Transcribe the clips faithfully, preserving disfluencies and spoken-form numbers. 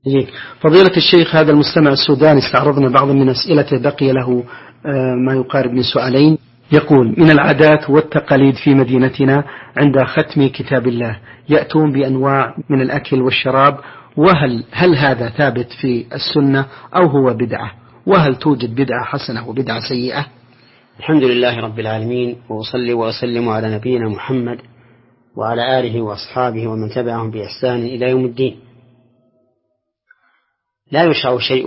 جيد. فضيلة الشيخ، هذا المستمع السوداني استعرضنا بعض من أسئلته، بقي له ما يقارب من سؤالين. يقول: من العادات والتقاليد في مدينتنا عند ختم كتاب الله يأتون بأنواع من الأكل والشراب، وهل هل هذا ثابت في السنة أو هو بدعة؟ وهل توجد بدعة حسنة وبدعة سيئة؟ الحمد لله رب العالمين، وأصلي وأسلم على نبينا محمد وعلى آله وأصحابه ومن تبعهم بإحسان إلى يوم الدين. لا يشرع شيء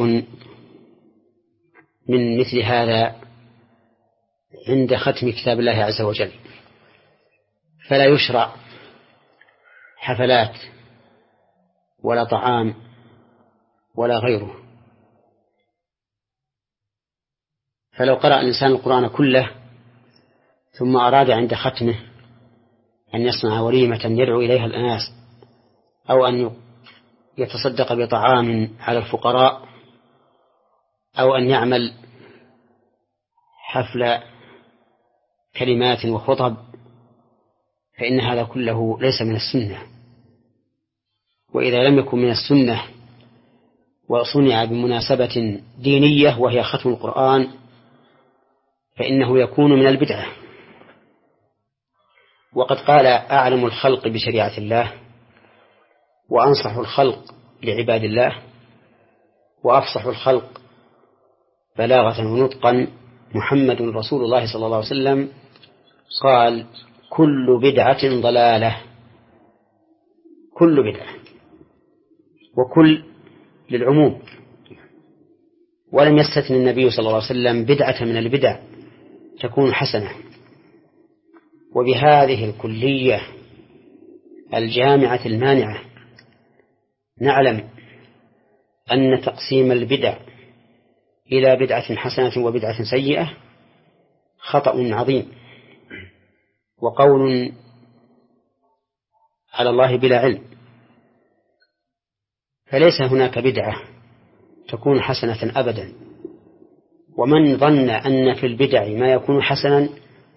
من مثل هذا عند ختم كتاب الله عز وجل، فلا يشرع حفلات ولا طعام ولا غيره. فلو قرأ الإنسان القرآن كله ثم أراد عند ختمه أن يصنع وليمة يدعو إليها الناس، أو أن يتصدق بطعام على الفقراء، أو أن يعمل حفل كلمات وخطب، فإن هذا كله ليس من السنة. وإذا لم يكن من السنة وصنع بمناسبة دينية وهي ختم القرآن فإنه يكون من البدعة. وقد قال أعلم الخلق بشريعة الله، وأنصح الخلق لعباد الله، وأفصح الخلق بلاغة ونطقا محمد رسول الله صلى الله عليه وسلم قال: كل بدعة ضلالة. كل بدعة، وكل للعموم، ولم يستثن النبي صلى الله عليه وسلم بدعة من البدع تكون حسنة. وبهذه الكلية الجامعة المانعة نعلم أن تقسيم البدع إلى بدعة حسنة وبدعة سيئة خطأ عظيم، وقول على الله بلا علم. فليس هناك بدعة تكون حسنة أبدا، ومن ظن أن في البدع ما يكون حسنا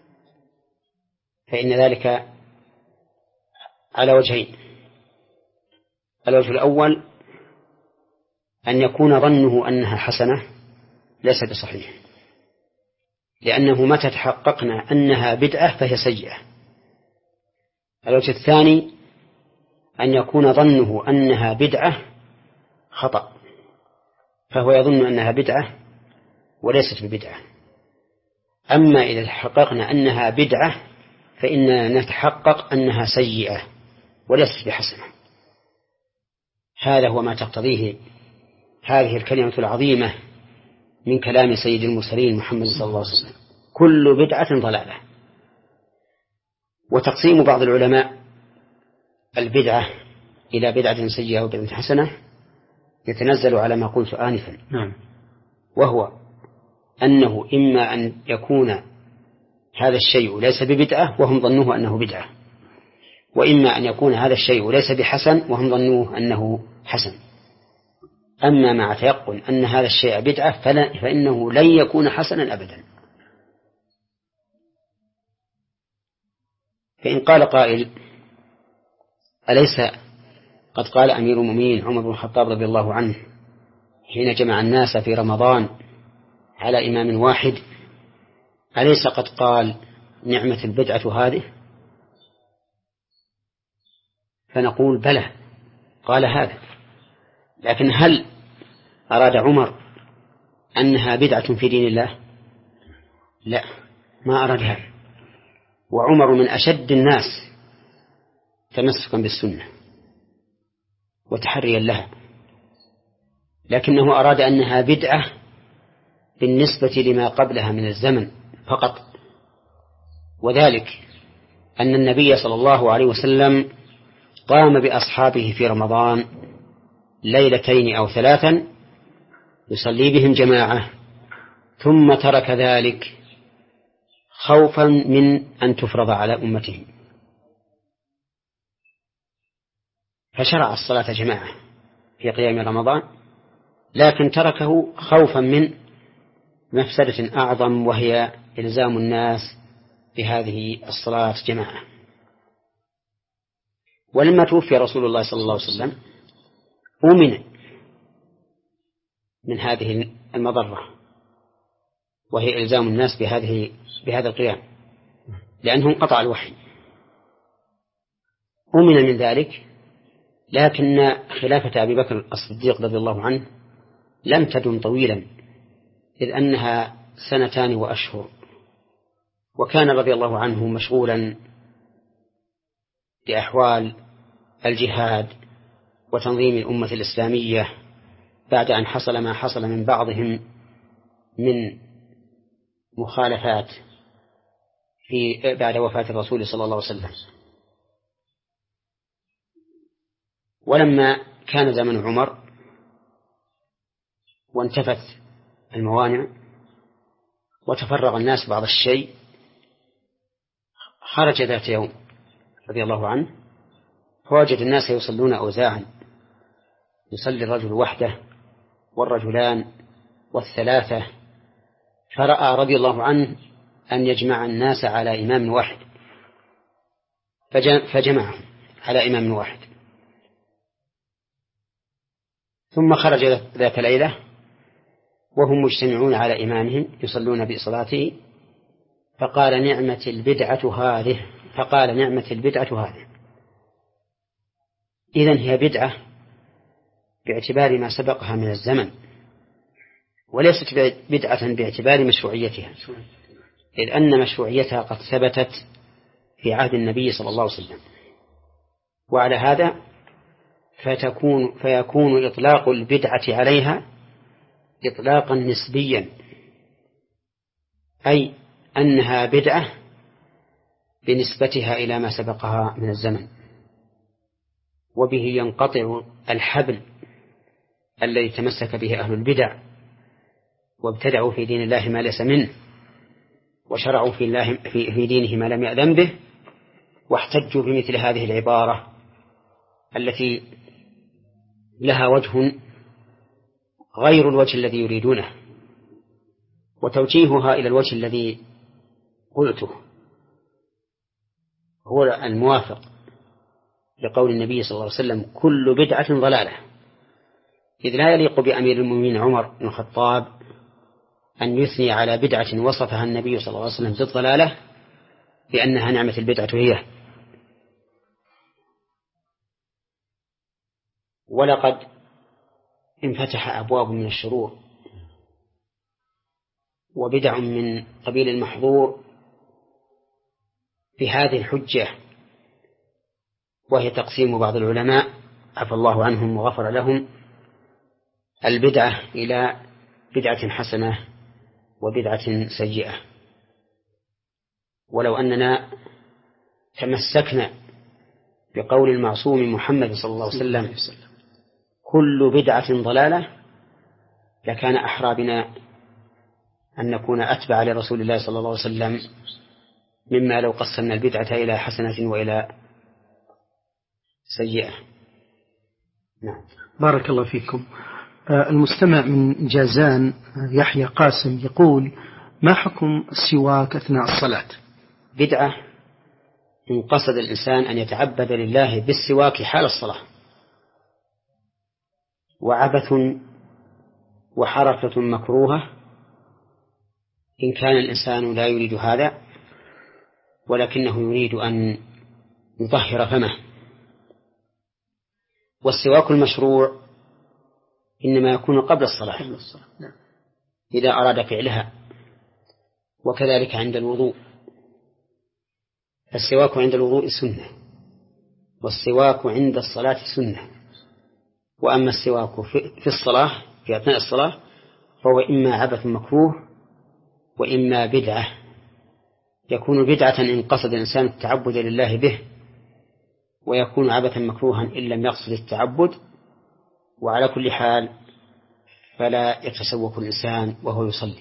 فإن ذلك على وجهين. الوجه الأول أن يكون ظنه أنها حسنة ليس بصحيح، لأنه متى تحققنا أنها بدعة فهي سيئة. الوجه الثاني أن يكون ظنه أنها بدعة خطأ، فهو يظن أنها بدعة وليست ببدعة. أما إذا تحققنا أنها بدعة فإننا نتحقق أنها سيئة وليست بحسنة. هذا هو ما تقتضيه هذه الكلمة العظيمة من كلام سيد المرسلين محمد صلى الله عليه وسلم: كل بدعة ضلالة. وتقسيم بعض العلماء البدعة إلى بدعة سيئة وبدعة حسنة يتنزل على ما قلت آنفا، نعم. وهو أنه إما أن يكون هذا الشيء ليس ببدعة وهم ظنوه أنه بدعة، وإما أن يكون هذا الشيء ليس بحسن وهم ظنوه أنه حسن. أما مع تيقن أن هذا الشيء بدعة فإنه لن يكون حسنا أبدا. فإن قال قائل: أليس قد قال أمير المؤمنين عمر بن الخطاب رضي الله عنه حين جمع الناس في رمضان على إمام واحد: أليس قد قال نعمة البدعة هذه؟ فنقول: بلى، قال هذا، لكن هل أراد عمر أنها بدعة في دين الله؟ لا، ما أراد هذا. وعمر من أشد الناس تمسكا بالسنة وتحريا لها، لكنه أراد أنها بدعة بالنسبة لما قبلها من الزمن فقط. وذلك أن النبي صلى الله عليه وسلم قام بأصحابه في رمضان ليلتين أو ثلاثا يصلي بهم جماعة، ثم ترك ذلك خوفا من أن تفرض على أمته، فشرع الصلاة جماعة في قيام رمضان، لكن تركه خوفا من مفسدة أعظم وهي إلزام الناس بهذه الصلاة جماعة. ولما توفي رسول الله صلى الله عليه وسلم أمن من هذه المضرة، وهي إلزام الناس بهذه بهذا القيام، لأنه انقطع الوحي. أمن من ذلك، لكن خلافة أبي بكر الصديق رضي الله عنه لم تدم طويلا، إذ أنها سنتان وأشهر، وكان رضي الله عنه مشغولا بأحوال الجهاد وتنظيم الأمة الإسلامية بعد أن حصل ما حصل من بعضهم من مخالفات في بعد وفاة الرسول صلى الله عليه وسلم. ولما كان زمن عمر وانتفت الموانع وتفرغ الناس بعض الشيء، خرج ذات يوم رضي الله عنه فوجد الناس يصلون أوزاعا، يصلي الرجل وحده والرجلان والثلاثة، فرأى رضي الله عنه أن يجمع الناس على إمام واحد، فجمعهم على إمام واحد. ثم خرج ذات ليلة وهم مجتمعون على إمامهم يصلون بصلاته، فقال نعمة البدعة هذه فقال نعمة البدعة هذه. إذن هي بدعة باعتبار ما سبقها من الزمن، وليست بدعة باعتبار مشروعيتها، إذ أن مشروعيتها قد ثبتت في عهد النبي صلى الله عليه وسلم. وعلى هذا فتكون فيكون إطلاق البدعة عليها إطلاقا نسبيا، أي أنها بدعة بنسبتها إلى ما سبقها من الزمن، وبه ينقطع الحبل الذي تمسك به أهل البدع وابتدعوا في دين الله ما ليس منه، وشرعوا في, الله في, في دينه ما لم يأذن به، واحتجوا بمثل هذه العبارة التي لها وجه غير الوجه الذي يريدونه، وتوجيهها إلى الوجه الذي قلته هو الموافق لقول النبي صلى الله عليه وسلم كل بدعة ضلالة، إذ لا يليق بأمير المؤمنين عمر بن الخطاب أن يثني على بدعة وصفها النبي صلى الله عليه وسلم بالضلالة بأنها نعمة البدعة هي. ولقد انفتح أبواب من الشرور وبدع من قبيل المحظور بهذه الحجة، وهي تقسيم بعض العلماء عفى الله عنهم وغفر لهم البدعة إلى بدعة حسنة وبدعة سيئة. ولو أننا تمسكنا بقول المعصوم محمد صلى الله عليه وسلم كل بدعة ضلالة لكان أحرى بنا أن نكون أتبع لرسول الله صلى الله عليه وسلم مما لو قسمنا البدعة إلى حسنة وإلى سيئة. نعم. بارك الله فيكم. المستمع من جازان يحيى قاسم يقول ما حكم السواك أثناء الصلاة؟ بدعة إن قصد الإنسان أن يتعبد لله بالسواك حال الصلاة، وعبث وحركة مكروهة إن كان الإنسان لا يريد هذا ولكنه يريد أن يطهر فمه. والسواك المشروع إنما يكون قبل الصلاة إذا أراد فعلها، وكذلك عند الوضوء. السواك عند الوضوء سنة، والسواك عند الصلاة سنة. وأما السواك في الصلاة في أثناء الصلاة فهو إما عبث مكروه وإما بدعة، يكون بدعة إن قصد الإنسان التعبد لله به، ويكون عبثا مكروها إن لم يقصد التعبد. وعلى كل حال فلا يتسوق الإنسان وهو يصلي.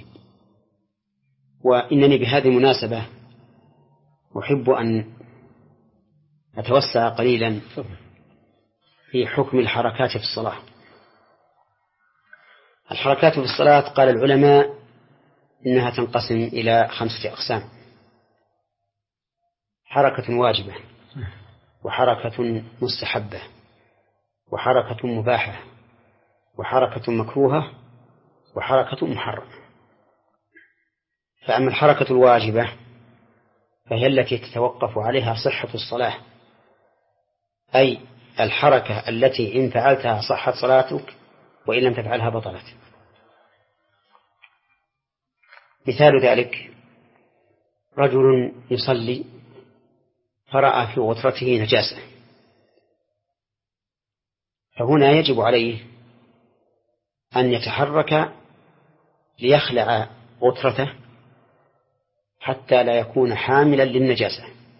وإنني بهذه المناسبة أحب أن أتوسع قليلا في حكم الحركات في الصلاة. الحركات في الصلاة قال العلماء إنها تنقسم إلى خمسة أقسام: حركة واجبة، وحركة مستحبة، وحركة مباحة، وحركة مكروهة، وحركة محرمة. فأما الحركة الواجبة فهي التي تتوقف عليها صحة الصلاة، أي الحركة التي إن فعلتها صحت صلاتك وإن لم تفعلها بطلت. مثال ذلك رجل يصلي فرأى في غترته نجاسة، فهنا يجب عليه أن يتحرك ليخلع غترته حتى لا يكون حاملا للنجاسة.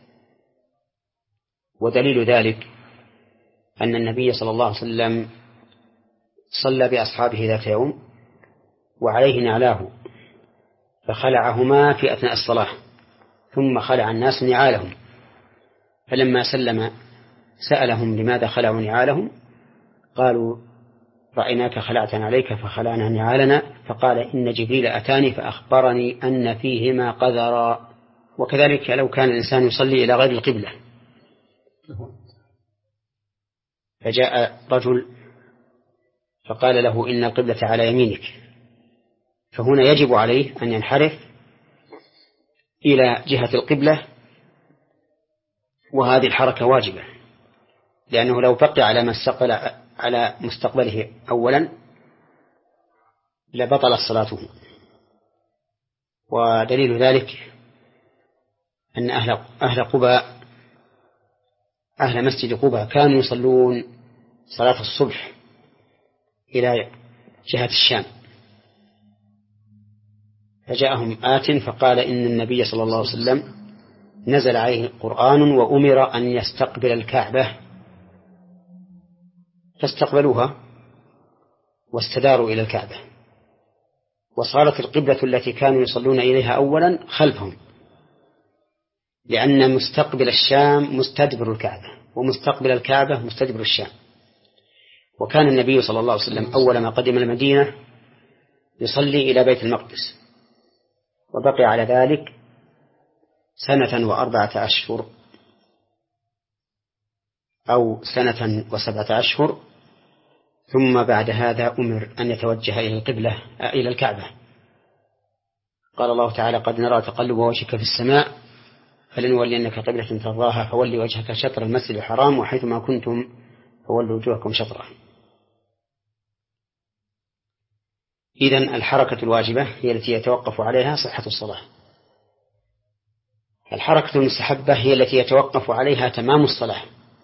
ودليل ذلك أن النبي صلى الله عليه وسلم صلى بأصحابه ذات يوم وعليه نعلاه، فخلعهما في أثناء الصلاة، ثم خلع الناس نعالهم، فلما سلم سألهم لماذا خلعوا نعالهم؟ قالوا رأيناك خلعت عليك فخلعنا نعالنا، فقال إن جبريل أتاني فأخبرني أن فيهما قذرا. وكذلك لو كان الإنسان يصلي إلى غير القبلة فجاء رجل فقال له إن القبلة على يمينك، فهنا يجب عليه أن ينحرف إلى جهة القبلة، وهذه الحركة واجبة، لأنه لو بقي على ما استقبل على مستقبله أولا لبطل صلاته. ودليل ذلك أن أهل أهل قباء أهل مسجد قباء كانوا يصلون صلاة الصبح إلى جهة الشام، فجاءهم آت فقال إن النبي صلى الله عليه وسلم نزل عليه قرآن وأمر أن يستقبل الكعبة، فاستقبلوها واستداروا إلى الكعبة، وصارت القبلة التي كانوا يصلون إليها أولا خلفهم، لأن مستقبل الشام مستدبر الكعبة ومستقبل الكعبة مستدبر الشام. وكان النبي صلى الله عليه وسلم أول ما قدم المدينة يصلي إلى بيت المقدس، وبقي على ذلك سنة وأربعة أشهر أو سنة وسبعة أشهر، ثم بعد هذا أمر أن يتوجه إلى القبلة إلى الكعبة. قال الله تعالى قد نرى تقلب وجهك في السماء فلنولينك قبلة ترضاها فولي وجهك شطر المسجد الحرام وحيث ما كنتم فولوا وجوهكم شطره. إذن الحركة الواجبة هي التي يتوقف عليها صحة الصلاة. الحركة المستحبة هي التي يتوقف عليها تمام الصلاة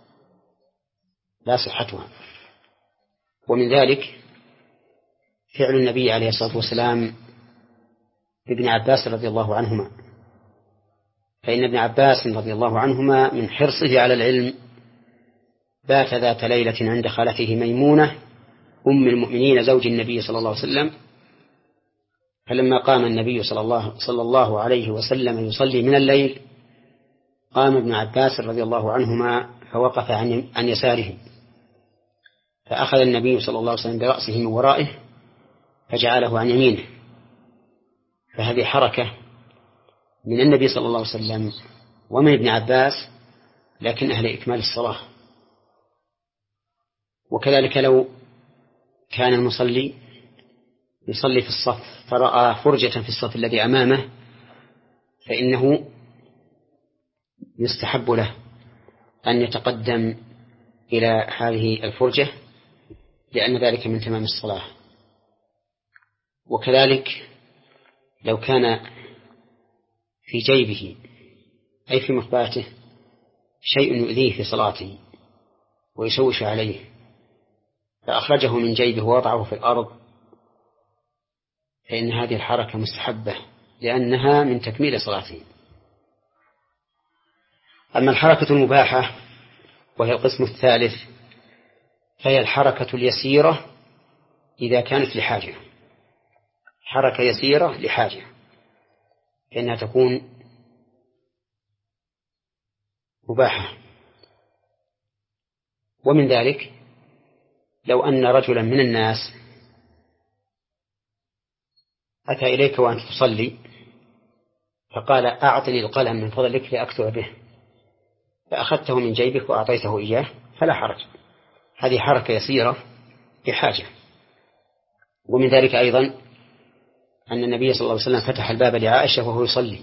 لا صحتها. ومن ذلك فعل النبي عليه الصلاة والسلام ابن عباس رضي الله عنهما، فإن ابن عباس رضي الله عنهما من حرصه على العلم بات ذات ليلة عند خالته ميمونة أم المؤمنين زوج النبي صلى الله عليه وسلم، فلما قام النبي صلى الله, صلى الله عليه وسلم يصلي من الليل قام ابن عباس رضي الله عنهما فوقف عن, عن يساره، فأخذ النبي صلى الله عليه وسلم برأسه من ورائه فجعله عن يمينه، فهذه حركة من النبي صلى الله عليه وسلم ومن ابن عباس لكن أهل إكمال الصلاة. وكذلك لو كان المصلي يصلي في الصف فرأى فرجة في الصف الذي أمامه فإنه يستحب له أن يتقدم إلى هذه الفرجة لأن ذلك من تمام الصلاة. وكذلك لو كان في جيبه أي في مخباته شيء يؤذيه في صلاته ويشوش عليه فأخرجه من جيبه ووضعه في الأرض فإن هذه الحركة مستحبة لأنها من تكميل صلاته. أما الحركة المباحة وهي القسم الثالث فهي الحركة اليسيرة إذا كانت لحاجة، حركة يسيرة لحاجة فإنها تكون مباحة. ومن ذلك لو أن رجلا من الناس أتى إليك وأنت تصلي فقال أعطني القلم من فضلك لأكتب به، فأخذته من جيبك وأعطيته إياه فلا حرج، هذه حركة يسيرة لحاجة. ومن ذلك أيضا أن النبي صلى الله عليه وسلم فتح الباب لعائشة وهو يصلي.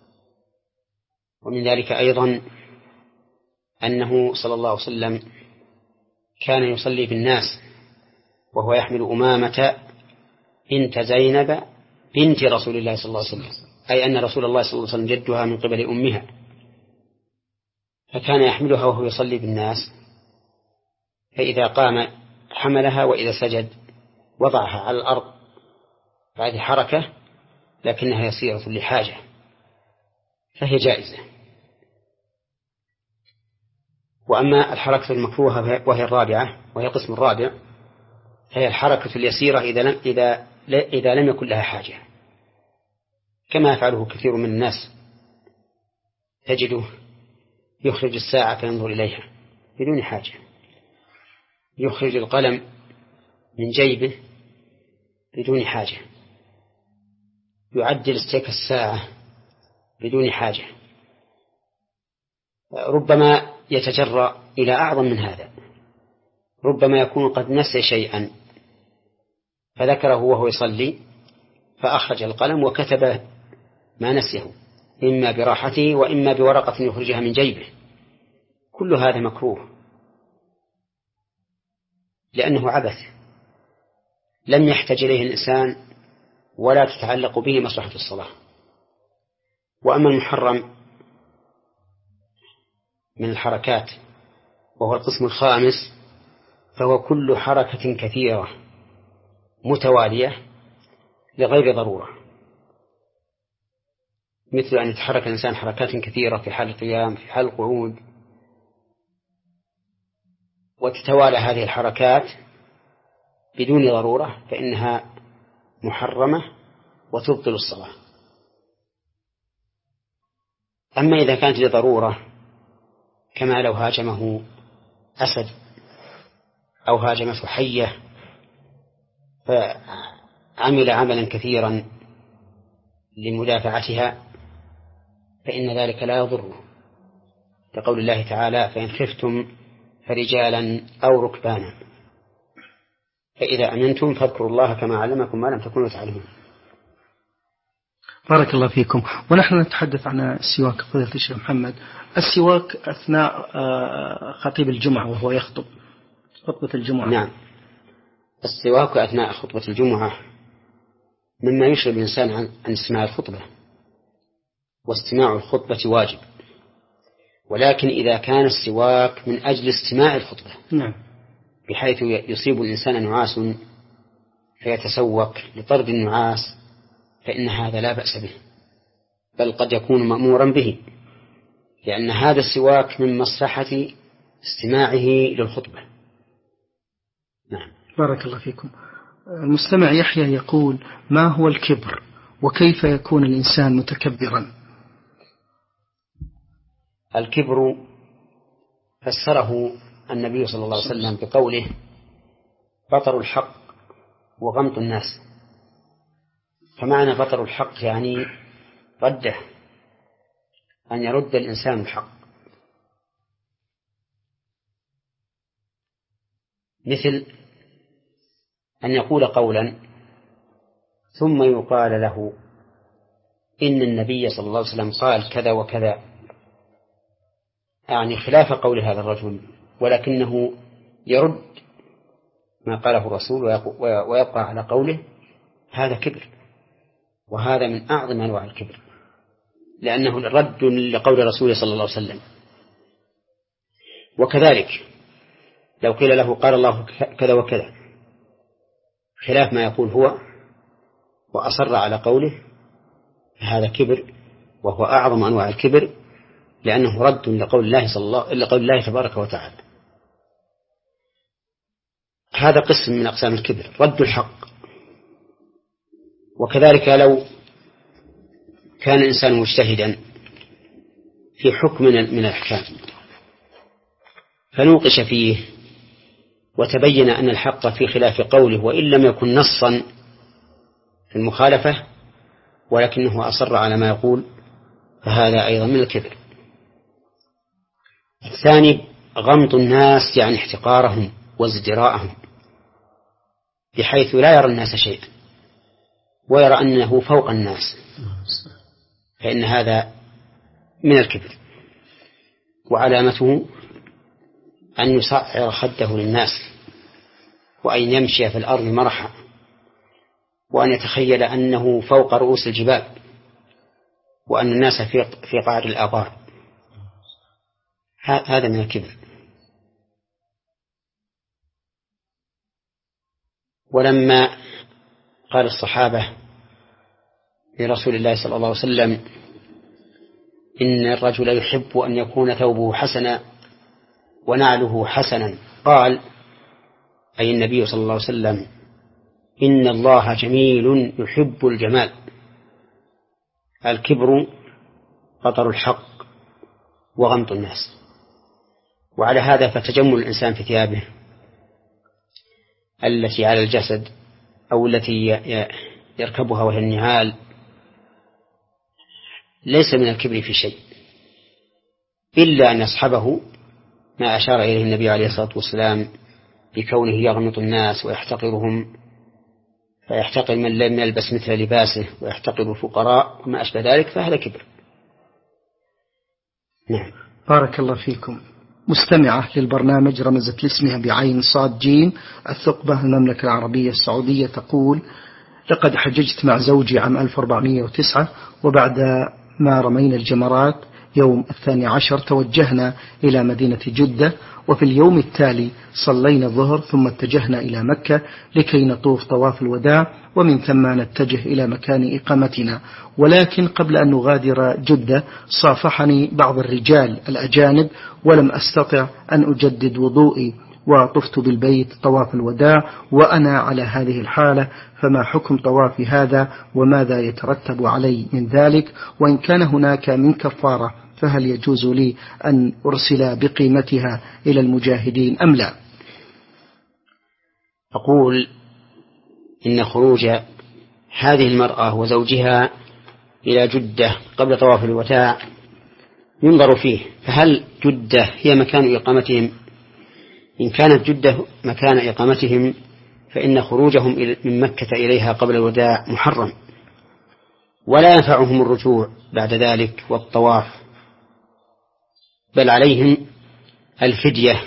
ومن ذلك أيضا أنه صلى الله عليه وسلم كان يصلي بالناس وهو يحمل أمامة بنت زينب بنت رسول الله صلى الله عليه وسلم، أي أن رسول الله صلى الله عليه وسلم جدها من قبل أمها، فكان يحملها وهو يصلي بالناس، فإذا قام حملها وإذا سجد وضعها على الأرض. هذه حركة لكنها يسيرة لحاجة فهي جائزة. وأما الحركة المكروهة وهي الرابعة وهي القسم الرابع، هي الحركة اليسيرة إذا لم, إذا إذا لم يكن لها حاجة، كما يفعله كثير من الناس، تجده يخرج الساعة فينظر إليها بدون حاجة، يخرج القلم من جيبه بدون حاجة، يعدل استيك الساعة بدون حاجة، ربما يتجرأ إلى أعظم من هذا، ربما يكون قد نسي شيئا فذكره وهو يصلي فأخرج القلم وكتب ما نسيه، إما براحته وإما بورقة يخرجها من جيبه. كل هذا مكروه لأنه عبث لم يحتج إليه الإنسان ولا تتعلق به مصلحة الصلاة. وأما المحرم من الحركات وهو القسم الخامس، فهو كل حركة كثيرة متوالية لغير ضرورة، مثل أن يتحرك الإنسان حركات كثيرة في حال القيام، في حال القعود، وتتوالى هذه الحركات بدون ضرورة فإنها محرمة وتبطل الصلاة. أما إذا كانت لضرورة كما لو هاجمه أسد أو هاجمته حية فعمل عملا كثيرا لمدافعتها فإن ذلك لا يضره، لقول الله تعالى: فإن خفتم فرجالا أو ركبانا فإذا أمنتم فاذكروا الله كما علمكم ما لم تكونوا تعلمون. بارك الله فيكم. ونحن نتحدث عن السواك فضيلة الشيخ محمد، السواك أثناء خطيب الجمعة وهو يخطب خطبة الجمعة. نعم، السواك أثناء خطبة الجمعة مما يشغل الإنسان عن استماع الخطبة، واستماع الخطبة واجب، ولكن إذا كان السواك من أجل استماع الخطبة نعم، بحيث يصيب الإنسان نعاس فيتسوك لطرد النعاس فإن هذا لا بأس به، بل قد يكون مأمورا به، لأن هذا السواك من مصلحة استماعه للخطبة. نعم. بارك الله فيكم. المستمع يحيى يقول: ما هو الكبر وكيف يكون الإنسان متكبرا؟ الكبر فسره النبي صلى الله عليه وسلم بقوله: بطر الحق وغمط الناس. فمعنى بطر الحق يعني رده، أن يرد الإنسان الحق، مثل أن يقول قولا ثم يقال له إن النبي صلى الله عليه وسلم قال كذا وكذا، يعني خلاف قول هذا الرجل، ولكنه يرد ما قاله الرسول ويبقى على قوله. هذا كبر، وهذا من أعظم أنواع الكبر، لأنه رد لقول رسوله صلى الله عليه وسلم. وكذلك لو قيل له قال الله كذا وكذا خلاف ما يقول هو وأصر على قوله، هذا كبر، وهو أعظم أنواع الكبر، لأنه رد لقول الله صلى الله لقول الله تبارك وتعالى. هذا قسم من أقسام الكبر، رد الحق. وكذلك لو كان الإنسان مجتهدا في حكم من الأحكام فنوقش فيه وتبين أن الحق في خلاف قوله وإن لم يكن نصا في المخالفة، ولكنه أصر على ما يقول، فهذا أيضا من الكبر. الثاني غمط الناس، يعني احتقارهم وازدراءهم بحيث لا يرى الناس شيئا، ويرى أنه فوق الناس، فإن هذا من الكبر، وعلامته أن يصعر خده للناس، وأن يمشي في الأرض مرحا، وأن يتخيل أنه فوق رؤوس الجبال، وأن الناس في قعر الآبار. هذا من الكبر. ولما قال الصحابة لرسول الله صلى الله عليه وسلم إن الرجل يحب أن يكون ثوبه حسنا ونعله حسنا، قال أي النبي صلى الله عليه وسلم إن الله جميل يحب الجمال. الكبر بطر الحق وغمط الناس. وعلى هذا فتجمل الإنسان في ثيابه التي على الجسد أو التي يركبها وهي النعال ليس من الكبر في شيء، إلا أن يصحبه ما أشار إليه النبي عليه الصلاة والسلام بكونه يغمط الناس ويحتقرهم، فيحتقر من لم يلبس مثل لباسه ويحتقر الفقراء وما أشبه ذلك، فهذا كبر. نعم. بارك الله فيكم. مستمعة للبرنامج رمزت لاسمها بعين صاد جيم الثقبة المملكة العربية السعودية تقول: لقد حججت مع زوجي عام ألف وأربعمائة وتسعة، وبعد ما رمينا الجمرات يوم الثاني عشر توجهنا إلى مدينة جدة، وفي اليوم التالي صلينا الظهر ثم اتجهنا إلى مكة لكي نطوف طواف الوداع، ومن ثم نتجه إلى مكان إقامتنا. ولكن قبل أن نغادر جدة صافحني بعض الرجال الأجانب ولم أستطع أن أجدد وضوئي، وطفت بالبيت طواف الوداع وأنا على هذه الحالة، فما حكم طوافي هذا وماذا يترتب علي من ذلك؟ وإن كان هناك من كفارة فهل يجوز لي أن أرسل بقيمتها إلى المجاهدين أم لا؟ أقول إن خروج هذه المرأة وزوجها إلى جدة قبل طواف الوداع ينظر فيه، فهل جدة هي مكان إقامتهم؟ إن كانت جدة مكان إقامتهم فإن خروجهم من مكة إليها قبل الوداع محرم، ولا ينفعهم الرجوع بعد ذلك والطواف، بل عليهم الفدية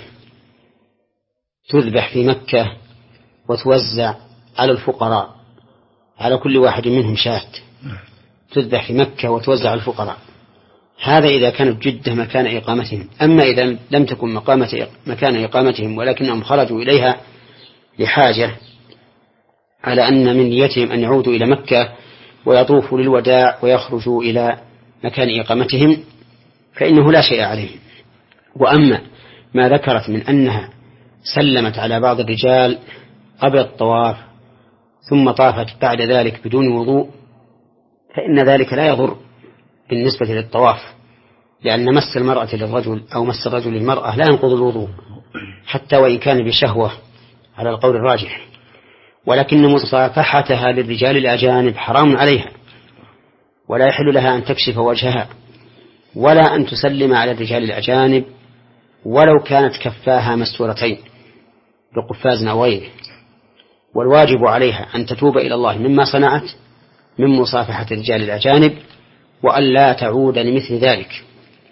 تذبح في مكة وتوزع على الفقراء، على كل واحد منهم شاة تذبح في مكة وتوزع على الفقراء. هذا إذا كانت جدة مكان إقامتهم. أما إذا لم تكن مقامة مكان إقامتهم ولكنهم خرجوا إليها لحاجة، على أن من نيتهم أن يعودوا إلى مكة ويطوفوا للوداع ويخرجوا إلى مكان إقامتهم، فإنه لا شيء عليهم. وأما ما ذكرت من أنها سلمت على بعض الرجال قبل الطواف ثم طافت بعد ذلك بدون وضوء، فإن ذلك لا يضر بالنسبة للطواف، لأن مس المرأة للرجل أو مس الرجل للمرأة لا ينقض الوضوء حتى وإن كان بشهوة على القول الراجح، ولكن مصافحتها للرجال الأجانب حرام عليها، ولا يحل لها أن تكشف وجهها ولا أن تسلم على الرجال الأجانب ولو كانت كفاها مستورتين بقفاز أو غيره. والواجب عليها أن تتوب إلى الله مما صنعت من مصافحة الرجال الأجانب وأن لا تعود لمثل ذلك.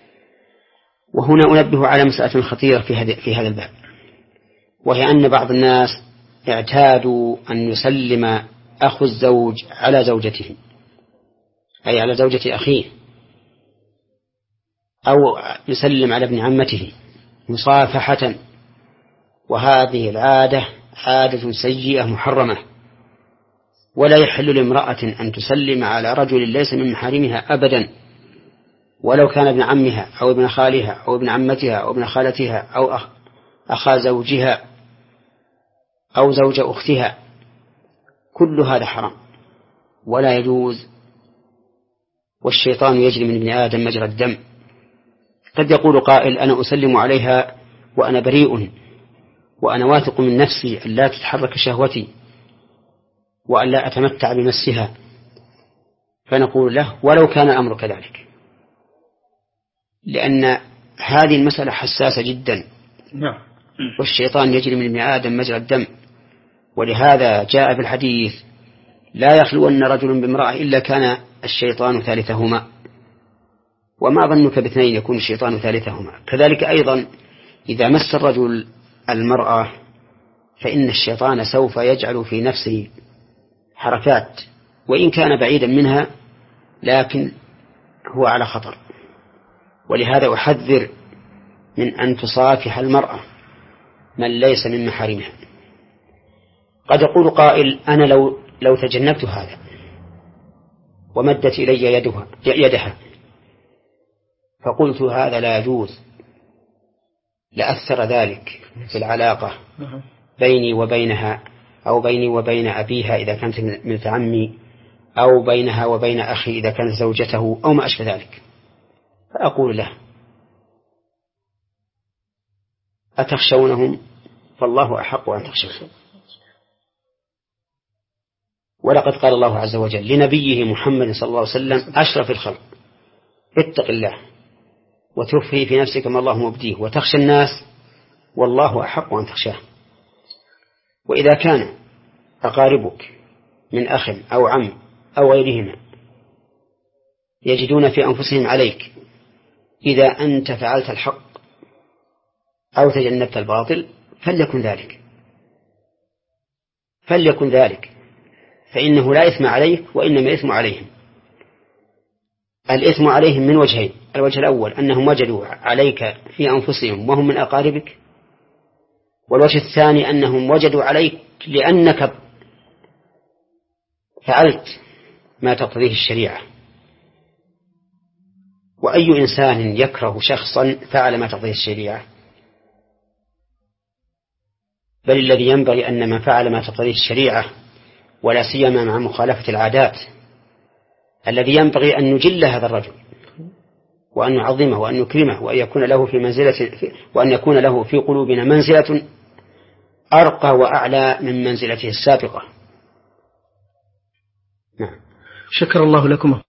وهنا أنبه على مسألة خطيرة في هذا الباب، وهي أن بعض الناس اعتادوا أن يسلم أخو الزوج على زوجته، أي على زوجة أخيه، أو يسلم على ابن عمته مصافحة، وهذه العادة عادة سيئة محرمة، ولا يحل لامرأة أن تسلم على رجل ليس من محارمها أبدا، ولو كان ابن عمها أو ابن خالها أو ابن عمتها أو ابن خالتها أو أخ أخا زوجها أو زوج أختها، كل هذا حرام ولا يجوز. والشيطان يجري من ابن آدم مجرى الدم. قد يقول قائل: أنا أسلم عليها وأنا بريء، وأنا واثق من نفسي أن لا تتحرك شهوتي وأن لا أتمتع بمسها، فنقول له: ولو كان الأمر كذلك، لأن هذه المسألة حساسة جدا، والشيطان يجري من ابن آدم مجرى الدم. ولهذا جاء في الحديث لا يخلون رجل بامرأة إلا كان الشيطان ثالثهما، وما ظنك باثنين يكون الشيطان ثالثهما. كذلك أيضا إذا مس الرجل المرأة فإن الشيطان سوف يجعل في نفسه حركات، وإن كان بعيدا منها لكن هو على خطر. ولهذا أحذر من أن تصافح المرأة من ليس من محارمها. قد يقول قائل أنا لو, لو تجنبت هذا ومدت إلي يدها, يدها فقلت هذا لا يجوز، لأثر ذلك في العلاقة بيني وبينها، أو بيني وبين أبيها إذا كانت من عمي، أو بينها وبين أخي إذا كانت زوجته، أو ما أشبه ذلك. فأقول له أتخشونهم؟ فالله أحق أن تخشوه. ولقد قال الله عز وجل لنبيه محمد صلى الله عليه وسلم أشرف الخلق اتق الله وتخفي في نفسك ما الله مبديه وتخشى الناس والله أحق أن تخشاه. وإذا كان أقاربك من أخ أو عم أو غيرهما يجدون في أنفسهم عليك إذا أنت فعلت الحق أو تجنبت الباطل فليكن ذلك فليكن ذلك فإنه لا إثم عليك وإنما إثم عليهم. الإثم عليهم من وجهين: الوجه الأول أنهم وجدوا عليك في أنفسهم وهم من أقاربك، والوجه الثاني أنهم وجدوا عليك لأنك فعلت ما تقتضيه الشريعة. وأي إنسان يكره شخصا فعل ما تقتضيه الشريعة؟ بل الذي ينبغي أن من فعل ما تقتضيه الشريعة ولا سيما مع مخالفة العادات الذي ينبغي أن نجل هذا الرجل وأن نعظمه وأن نكرمه وأن يكون له في منزلة وأن يكون له في قلوبنا منزلة أرقى وأعلى من منزلته السابقة. نعم. شكر الله لكم.